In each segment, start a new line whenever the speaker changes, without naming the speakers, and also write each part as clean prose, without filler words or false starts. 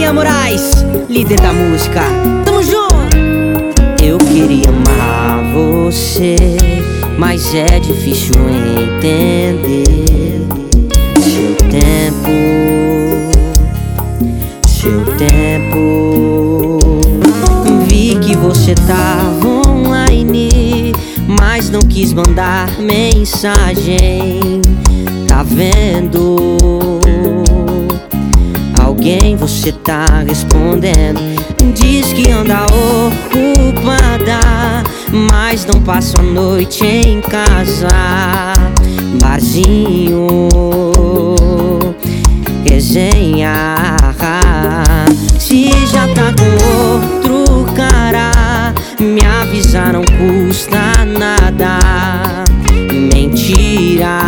William Moraes, líder da música. Tamo junto! Eu queria amar você, mas é difícil entender. Seu tempo. Vi que você tava online, mas não quis mandar mensagem. Tá vendo? Alguém você tá respondendo. Diz que anda ocupada, mas não passa a noite em casa. Barzinho, resenha. Se já tá com outro cara, me avisar não custa nada. Mentira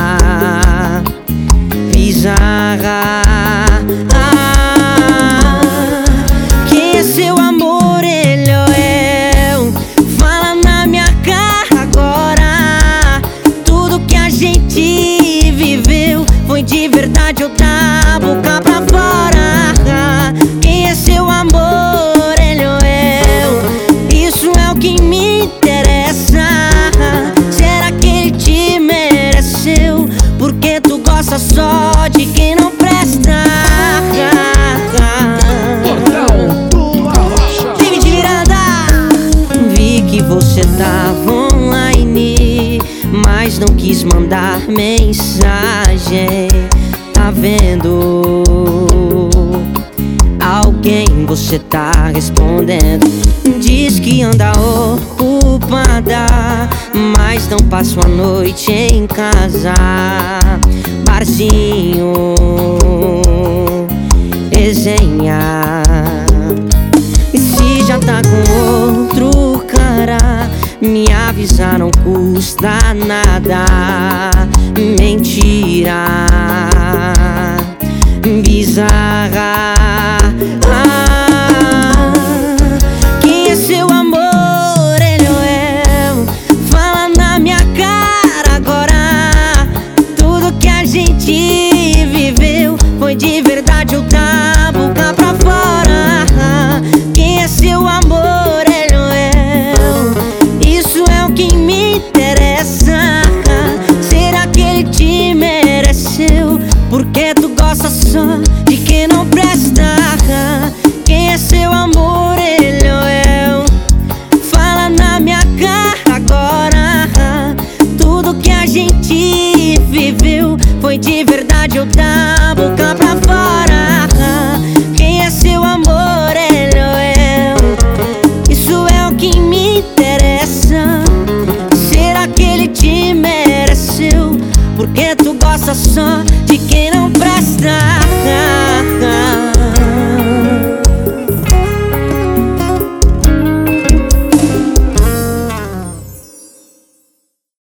bizarra. Quem é seu amor, ele ou eu? Fala na minha cara agora. Tudo que a gente viveu foi de verdade ou da boca pra fora? Quem é seu amor, ele ou eu? Isso é o que me interessa. Será que ele te mereceu? Porque tu gosta só de quem não presta. David Miranda. Vi que você tava online, mas não quis mandar mensagem. Tá vendo? Alguém você tá respondendo. Diz que anda ocupada, mas não passa a noite em casa. Barzinho, resenha. Se já tá com outro cara, me avisar não custa nada. Mentira bizarra. Quem é seu amor, ele ou eu? Fala na minha cara agora. Tudo que a gente viveu foi de verdade ou da boca pra fora? Quem é seu amor, ele ou eu? Isso é o que me interessa. Será que ele te mereceu? Porque tu gosta só de quem não presta. Quem é seu amor, ele ou eu? Fala na minha cara agora. Tudo que a gente viveu foi de verdade ou da boca pra fora? Quem é seu amor, ele ou eu? Isso é o que me interessa. Será que ele te mereceu? Porque tu gosta só de quem